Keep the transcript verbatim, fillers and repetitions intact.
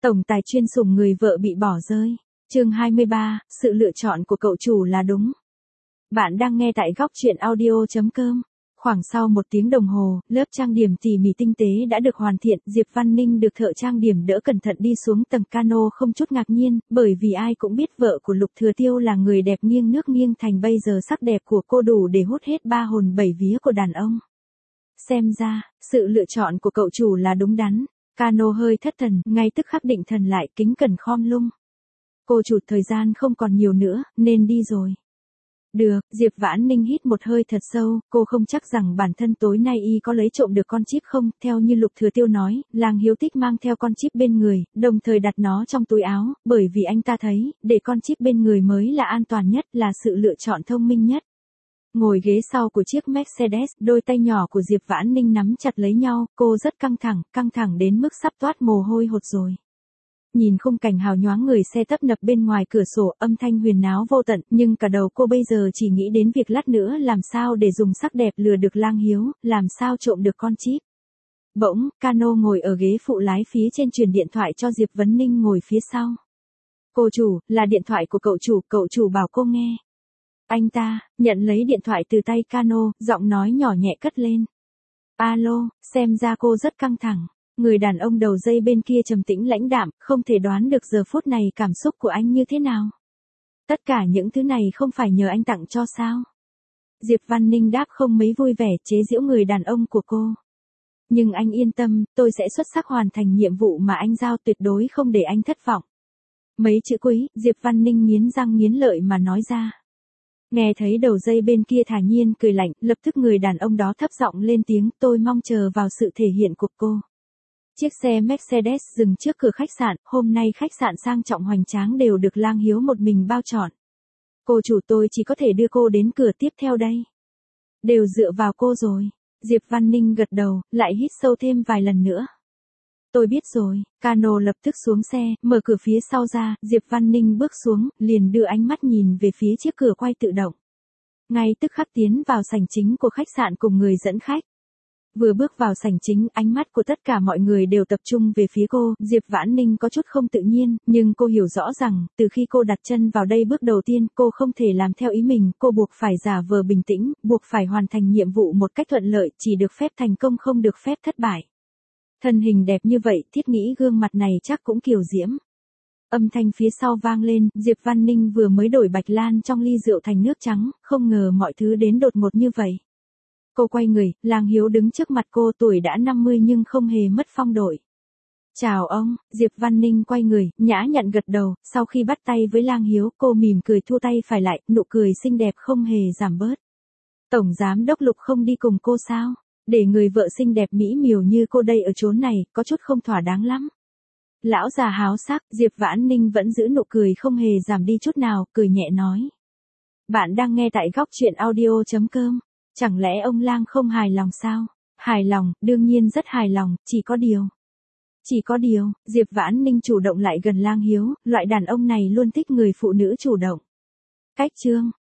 Tổng tài chuyên sủng người vợ bị bỏ rơi. Chương hai mươi ba, sự lựa chọn của cậu chủ là đúng. Bạn đang nghe tại góc truyện audio chấm com. Khoảng sau một tiếng đồng hồ, lớp trang điểm tỉ mỉ tinh tế đã được hoàn thiện. Diệp Văn Ninh được thợ trang điểm đỡ cẩn thận đi xuống tầng cano không chút ngạc nhiên, bởi vì ai cũng biết vợ của Lục Thừa Tiêu là người đẹp nghiêng nước nghiêng thành, bây giờ sắc đẹp của cô đủ để hút hết ba hồn bảy vía của đàn ông. Xem ra, sự lựa chọn của cậu chủ là đúng đắn. Cano hơi thất thần, ngay tức khắc định thần lại, kính cẩn khom lung. Cô chủ, thời gian không còn nhiều nữa, nên đi rồi. Được, Diệp Vãn Ninh hít một hơi thật sâu, cô không chắc rằng bản thân tối nay y có lấy trộm được con chip không, theo như Lục Thừa Tiêu nói, Lang Hiếu thích mang theo con chip bên người, đồng thời đặt nó trong túi áo, bởi vì anh ta thấy, để con chip bên người mới là an toàn nhất, là sự lựa chọn thông minh nhất. Ngồi ghế sau của chiếc Mercedes, đôi tay nhỏ của Diệp Vãn Ninh nắm chặt lấy nhau, cô rất căng thẳng, căng thẳng đến mức sắp toát mồ hôi hột rồi. Nhìn khung cảnh hào nhoáng người xe tấp nập bên ngoài cửa sổ, âm thanh huyền náo vô tận, nhưng cả đầu cô bây giờ chỉ nghĩ đến việc lát nữa làm sao để dùng sắc đẹp lừa được Lang Hiếu, làm sao trộm được con chip. Bỗng, cano ngồi ở ghế phụ lái phía trên truyền điện thoại cho Diệp Vãn Ninh ngồi phía sau. Cô chủ, là điện thoại của cậu chủ, cậu chủ bảo cô nghe. Anh ta, nhận lấy điện thoại từ tay cano, giọng nói nhỏ nhẹ cất lên. Alo, xem ra cô rất căng thẳng. Người đàn ông đầu dây bên kia trầm tĩnh lãnh đạm, không thể đoán được giờ phút này cảm xúc của anh như thế nào. Tất cả những thứ này không phải nhờ anh tặng cho sao? Diệp Văn Ninh đáp không mấy vui vẻ, chế giễu người đàn ông của cô. Nhưng anh yên tâm, tôi sẽ xuất sắc hoàn thành nhiệm vụ mà anh giao, tuyệt đối không để anh thất vọng. Mấy chữ cuối, Diệp Văn Ninh nghiến răng nghiến lợi mà nói ra. Nghe thấy đầu dây bên kia thản nhiên cười lạnh, lập tức người đàn ông đó thấp giọng lên tiếng, tôi mong chờ vào sự thể hiện của cô. Chiếc xe Mercedes dừng trước cửa khách sạn, hôm nay khách sạn sang trọng hoành tráng đều được Lang Hiếu một mình bao trọn. Cô chủ, tôi chỉ có thể đưa cô đến cửa tiếp theo đây. Đều dựa vào cô rồi. Diệp Văn Ninh gật đầu, lại hít sâu thêm vài lần nữa. Tôi biết rồi. Cano lập tức xuống xe, mở cửa phía sau ra, Diệp Văn Ninh bước xuống, liền đưa ánh mắt nhìn về phía chiếc cửa quay tự động. Ngay tức khắc tiến vào sảnh chính của khách sạn cùng người dẫn khách. Vừa bước vào sảnh chính, ánh mắt của tất cả mọi người đều tập trung về phía cô, Diệp Vãn Ninh có chút không tự nhiên, nhưng cô hiểu rõ rằng, từ khi cô đặt chân vào đây bước đầu tiên, cô không thể làm theo ý mình, cô buộc phải giả vờ bình tĩnh, buộc phải hoàn thành nhiệm vụ một cách thuận lợi, chỉ được phép thành công không được phép thất bại. Thân hình đẹp như vậy, thiết nghĩ gương mặt này chắc cũng kiều diễm. Âm thanh phía sau vang lên, Diệp Văn Ninh vừa mới đổi bạch lan trong ly rượu thành nước trắng, không ngờ mọi thứ đến đột ngột như vậy. Cô quay người, Lang Hiếu đứng trước mặt cô, tuổi đã năm mươi nhưng không hề mất phong độ. Chào ông, Diệp Văn Ninh quay người, nhã nhặn gật đầu, sau khi bắt tay với Lang Hiếu, cô mỉm cười thu tay phải lại, nụ cười xinh đẹp không hề giảm bớt. Tổng giám đốc Lục không đi cùng cô sao? Để người vợ xinh đẹp mỹ miều như cô đây ở chốn này, có chút không thỏa đáng lắm. Lão già háo sắc, Diệp Vãn Ninh vẫn giữ nụ cười không hề giảm đi chút nào, cười nhẹ nói. Bạn đang nghe tại góc truyện audio chấm com. Chẳng lẽ ông Lang không hài lòng sao? Hài lòng, đương nhiên rất hài lòng, chỉ có điều. Chỉ có điều, Diệp Vãn Ninh chủ động lại gần Lang Hiếu, loại đàn ông này luôn thích người phụ nữ chủ động. Cách chương.